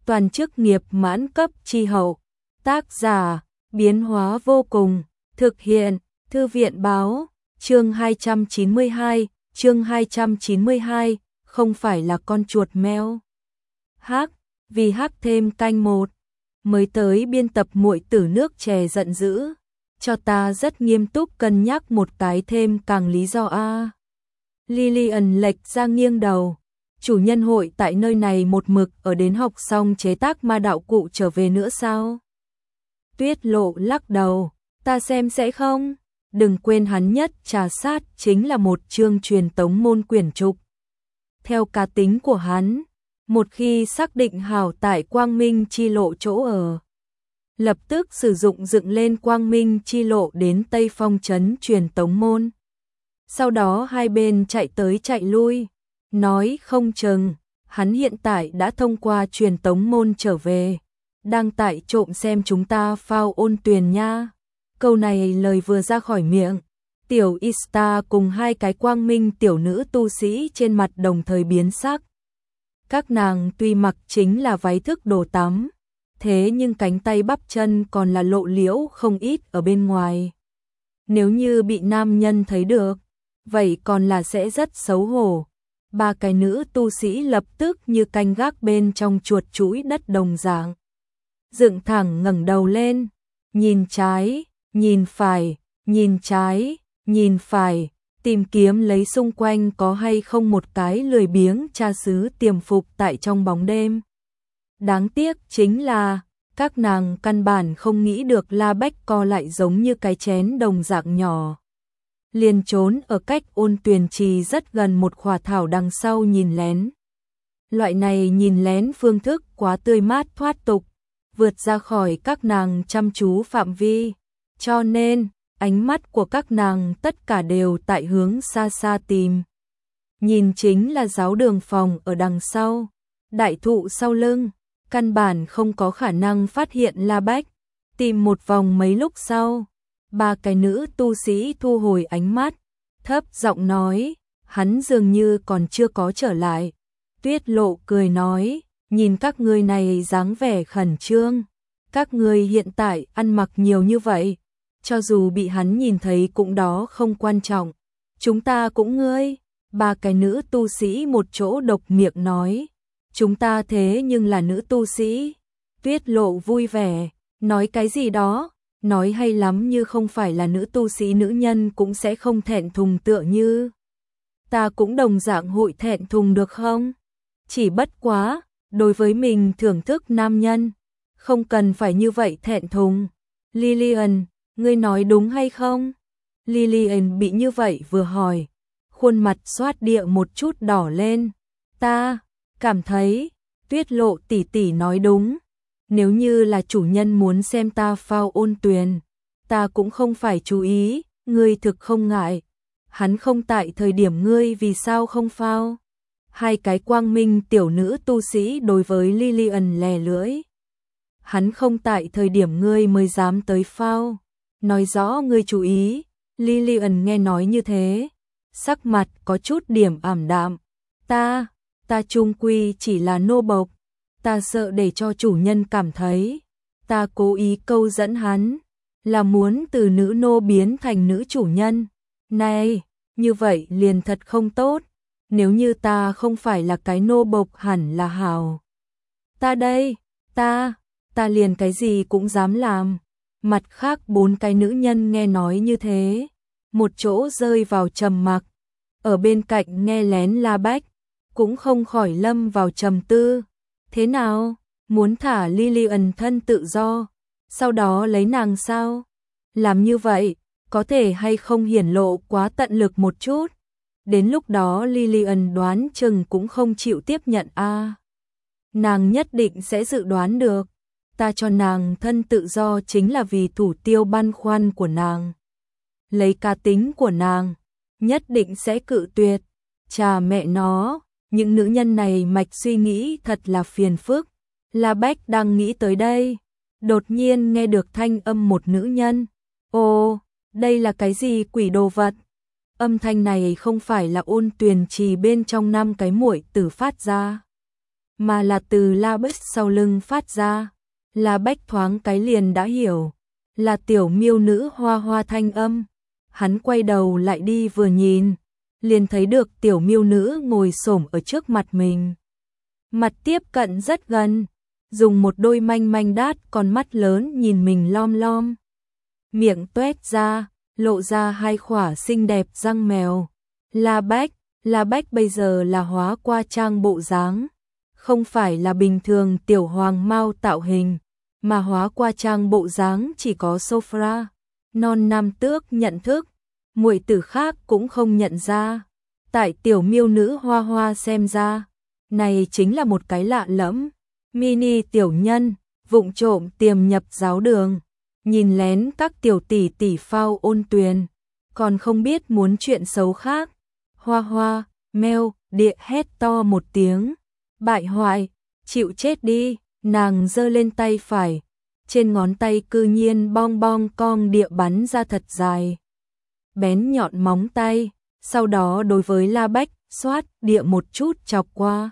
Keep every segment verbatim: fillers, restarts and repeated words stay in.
toàn chức nghiệp mãn cấp chi hậu. Tác giả, biến hóa vô cùng, thực hiện, thư viện báo, chương hai trăm chín mươi hai, chương hai trăm chín mươi hai, không phải là con chuột mèo. Hắc, vì hắc thêm canh một, mới tới biên tập muội tử nước chè giận dữ, cho ta rất nghiêm túc cân nhắc một cái thêm càng lý do a. Lillian lệch ra nghiêng đầu. Chủ nhân hội tại nơi này một mực ở đến học xong chế tác ma đạo cụ trở về nữa sao? Tuyết Lộ lắc đầu, ta xem sẽ không. Đừng quên hắn nhất trà sát chính là một chương truyền tống môn quyển trục. Theo cá tính của hắn, một khi xác định hảo tại Quang Minh chi lộ chỗ ở, lập tức sử dụng dựng lên Quang Minh chi lộ đến Tây Phong trấn truyền tống môn. Sau đó hai bên chạy tới chạy lui. Nói không chừng, hắn hiện tại đã thông qua truyền tống môn trở về, đang tại trộm xem chúng ta phao ôn tuyền nha. Câu này lời vừa ra khỏi miệng, tiểu Ista cùng hai cái Quang Minh tiểu nữ tu sĩ trên mặt đồng thời biến sắc. Các nàng tuy mặc chính là váy thức đồ tắm, thế nhưng cánh tay bắp chân còn là lộ liễu không ít ở bên ngoài. Nếu như bị nam nhân thấy được, vậy còn là sẽ rất xấu hổ. Ba cái nữ tu sĩ lập tức như canh gác bên trong chuột chuỗi đất đồng dạng. Dựng thẳng ngẩng đầu lên, nhìn trái, nhìn phải, nhìn trái, nhìn phải, tìm kiếm lấy xung quanh có hay không một cái lười biếng cha xứ tiềm phục tại trong bóng đêm. Đáng tiếc chính là, các nàng căn bản không nghĩ được La Bách co lại giống như cái chén đồng dạng nhỏ. Liền trốn ở cách ôn tuyền trì rất gần một khỏa thảo đằng sau nhìn lén. Loại này nhìn lén phương thức quá tươi mát thoát tục, vượt ra khỏi các nàng chăm chú phạm vi, cho nên ánh mắt của các nàng tất cả đều tại hướng xa xa tìm. Nhìn chính là giáo đường phòng ở đằng sau, đại thụ sau lưng, căn bản không có khả năng phát hiện La Bách. Tìm một vòng mấy lúc sau, ba cái nữ tu sĩ thu hồi ánh mắt, thấp giọng nói, hắn dường như còn chưa có trở lại. Tuyết Lộ cười nói, nhìn các ngươi này dáng vẻ khẩn trương, các ngươi hiện tại ăn mặc nhiều như vậy, cho dù bị hắn nhìn thấy cũng đó không quan trọng. Chúng ta cũng ngươi, ba cái nữ tu sĩ một chỗ độc miệng nói, chúng ta thế nhưng là nữ tu sĩ. Tuyết Lộ vui vẻ, nói cái gì đó, nói hay lắm như không phải là nữ tu sĩ nữ nhân cũng sẽ không thẹn thùng tựa như. Ta cũng đồng dạng hội thẹn thùng được không? Chỉ bất quá, đối với mình thưởng thức nam nhân, không cần phải như vậy thẹn thùng. Lillian, ngươi nói đúng hay không? Lillian bị như vậy vừa hỏi, khuôn mặt xoát địa một chút đỏ lên. Ta cảm thấy, Tuyết Lộ tỷ tỷ nói đúng. Nếu như là chủ nhân muốn xem ta phao ôn tuyền, ta cũng không phải chú ý, ngươi thực không ngại. Hắn không tại thời điểm ngươi vì sao không phao? Hai cái Quang Minh tiểu nữ tu sĩ đối với Lillian lè lưỡi. Hắn không tại thời điểm ngươi mới dám tới phao. Nói rõ ngươi chú ý. Lillian nghe nói như thế, sắc mặt có chút điểm ảm đạm. Ta, ta chung quy chỉ là nô bộc. Ta sợ để cho chủ nhân cảm thấy ta cố ý câu dẫn hắn, là muốn từ nữ nô biến thành nữ chủ nhân. Này, như vậy liền thật không tốt. Nếu như ta không phải là cái nô bộc hẳn là hào. Ta đây, ta, ta liền cái gì cũng dám làm. Mặt khác bốn cái nữ nhân nghe nói như thế, một chỗ rơi vào trầm mặc. Ở bên cạnh nghe lén La Bách, cũng không khỏi lâm vào trầm tư. Thế nào, muốn thả Lillian thân tự do, sau đó lấy nàng sao? Làm như vậy, có thể hay không hiển lộ quá tận lực một chút? Đến lúc đó Lillian đoán chừng cũng không chịu tiếp nhận a. À, nàng nhất định sẽ dự đoán được, ta cho nàng thân tự do chính là vì thủ tiêu băn khoăn của nàng. Lấy cá tính của nàng, nhất định sẽ cự tuyệt. Chà mẹ nó, những nữ nhân này mạch suy nghĩ thật là phiền phức. La Bách đang nghĩ tới đây, đột nhiên nghe được thanh âm một nữ nhân. Ồ, đây là cái gì quỷ đồ vật? Âm thanh này không phải là ôn tuyền trì bên trong năm cái muội tử phát ra. mà là từ La Bách sau lưng phát ra. La Bách thoáng cái liền đã hiểu, là tiểu miêu nữ Hoa Hoa thanh âm. Hắn quay đầu lại đi vừa nhìn, liền thấy được tiểu miêu nữ ngồi xổm ở trước mặt mình. Mặt tiếp cận rất gần, dùng một đôi manh manh đát con mắt lớn nhìn mình lom lom. Miệng tuét ra, lộ ra hai khỏa xinh đẹp răng mèo. La Bách, La Bách bây giờ là hóa qua trang bộ dáng, không phải là bình thường tiểu hoàng mao tạo hình, mà hóa qua trang bộ dáng chỉ có Sophra, non nam tước nhận thức, muội tử khác cũng không nhận ra. Tại tiểu miêu nữ Hoa Hoa xem ra, này chính là một cái lạ lẫm, mini tiểu nhân, vụng trộm tiềm nhập giáo đường, nhìn lén các tiểu tỷ tỷ phao ôn tuyền, còn không biết muốn chuyện xấu khác. Hoa Hoa, meo, địa hét to một tiếng, bại hoại, chịu chết đi, nàng giơ lên tay phải, trên ngón tay cư nhiên bong bong cong địa bắn ra thật dài, bén nhọn móng tay, sau đó đối với La Bách, xoát địa một chút chọc qua.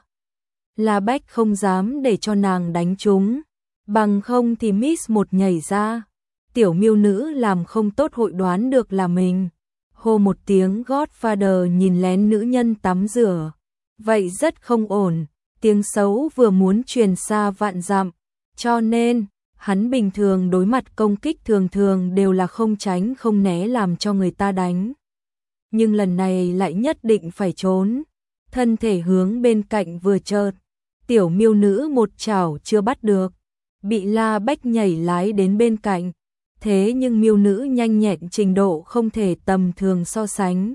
La Bách không dám để cho nàng đánh trúng, bằng không thì miss một nhảy ra. Tiểu miêu nữ làm không tốt hội đoán được là mình. Hô một tiếng Godfather nhìn lén nữ nhân tắm rửa. Vậy rất không ổn, tiếng xấu vừa muốn truyền xa vạn dặm. Cho nên, hắn bình thường đối mặt công kích thường thường đều là không tránh không né làm cho người ta đánh. Nhưng lần này lại nhất định phải trốn. Thân thể hướng bên cạnh vừa chợt, tiểu miêu nữ một chảo chưa bắt được, bị La Bách nhảy lái đến bên cạnh. Thế nhưng miêu nữ nhanh nhẹn trình độ không thể tầm thường so sánh.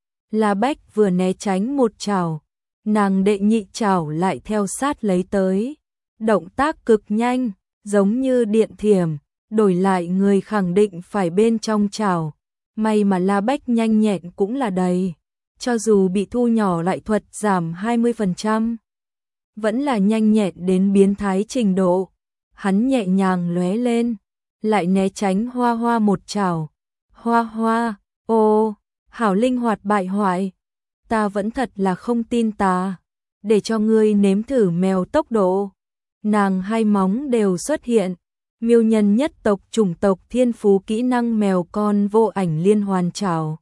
La Bách vừa né tránh một chảo, nàng đệ nhị chảo lại theo sát lấy tới. Động tác cực nhanh, giống như điện thiểm, đổi lại người khẳng định phải bên trong chảo. May mà La Bách nhanh nhẹn cũng là đầy, cho dù bị thu nhỏ lại thuật giảm hai mươi phần trăm. Vẫn là nhanh nhẹn đến biến thái trình độ. Hắn nhẹ nhàng lóe lên, lại né tránh Hoa Hoa một chảo. Hoa Hoa, ô, hảo linh hoạt bại hoại, ta vẫn thật là không tin ta, để cho ngươi nếm thử mèo tốc độ. Nàng hai móng đều xuất hiện, miêu nhân nhất tộc chủng tộc thiên phú kỹ năng mèo con vô ảnh liên hoàn chảo.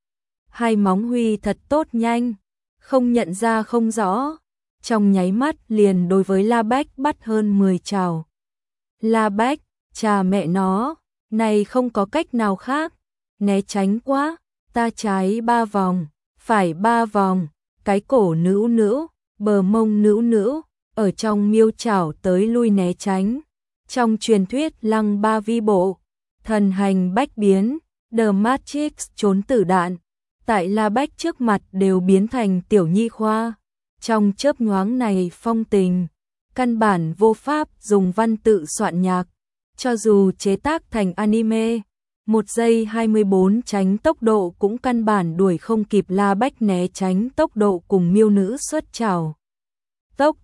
Hai móng huy thật tốt nhanh, không nhận ra không rõ, trong nháy mắt liền đối với La Bách bắt hơn mười chảo. La Bách, cha mẹ nó, này không có cách nào khác, né tránh quá, ta trái ba vòng, phải ba vòng, cái cổ nữu nữu, bờ mông nữu nữu, ở trong miêu chảo tới lui né tránh. Trong truyền thuyết lăng ba vi bộ, thần hành bách biến, The Matrix trốn tử đạn, tại La Bách trước mặt đều biến thành tiểu nhi khoa. Trong chớp nhoáng này phong tình, căn bản vô pháp dùng văn tự soạn nhạc, cho dù chế tác thành anime, một giây hai mươi bốn tránh tốc độ cũng căn bản đuổi không kịp La Bách né tránh tốc độ cùng miêu nữ xuất trảo. Tốc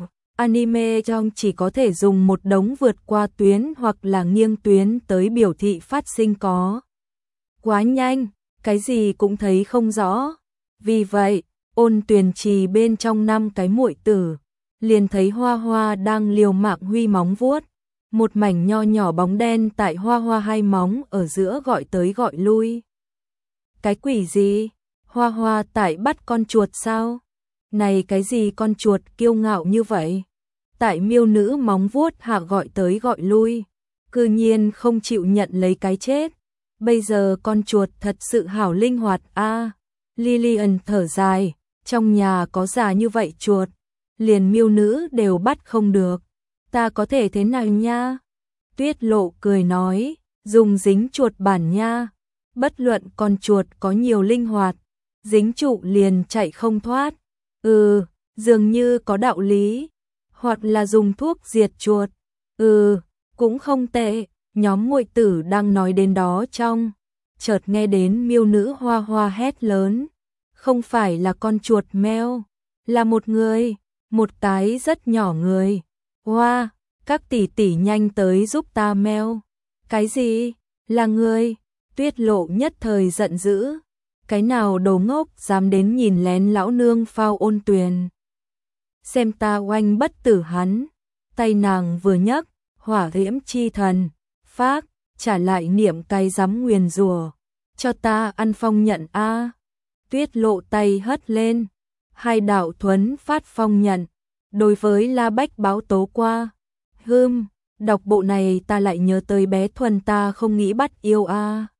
anime trong chỉ có thể dùng một đống vượt qua tuyến hoặc là nghiêng tuyến tới biểu thị phát sinh có. Quá nhanh, cái gì cũng thấy không rõ. Vì vậy, ôn tuyền trì bên trong năm cái muội tử, liền thấy Hoa Hoa đang liều mạng huy móng vuốt. Một mảnh nho nhỏ bóng đen tại Hoa Hoa hai móng ở giữa gọi tới gọi lui. Cái quỷ gì? Hoa Hoa tại bắt con chuột sao? Này cái gì con chuột kiêu ngạo như vậy? Tại miêu nữ móng vuốt hạ gọi tới gọi lui, cư nhiên không chịu nhận lấy cái chết. Bây giờ con chuột thật sự hảo linh hoạt a. À, Lillian thở dài, trong nhà có già như vậy chuột, liền miêu nữ đều bắt không được. Ta có thể thế nào nha? Tuyết Lộ cười nói, dùng dính chuột bản nha. Bất luận con chuột có nhiều linh hoạt, dính trụ liền chạy không thoát. Ừ, dường như có đạo lý. Hoặc là dùng thuốc diệt chuột. Ừ, cũng không tệ. Nhóm muội tử đang nói đến đó trong, chợt nghe đến miêu nữ Hoa Hoa hét lớn. Không phải là con chuột mèo, là một người, một cái rất nhỏ người. Hoa, các tỷ tỷ nhanh tới giúp ta mèo. Cái gì? Là người? Tuyết Lộ nhất thời giận dữ. Cái nào đồ ngốc dám đến nhìn lén lão nương phao ôn tuyền. xem ta oanh bất tử hắn. Tay nàng vừa nhấc, hỏa diễm chi thần, phác, trả lại niệm cái giám nguyền rủa, cho ta ăn phong nhận a. Tuyết Lộ tay hất lên, hai đạo thuấn phát phong nhận, đối với La Bách báo tố qua. Hưm, đọc bộ này ta lại nhớ tới bé Thuần ta không nghĩ bắt yêu a.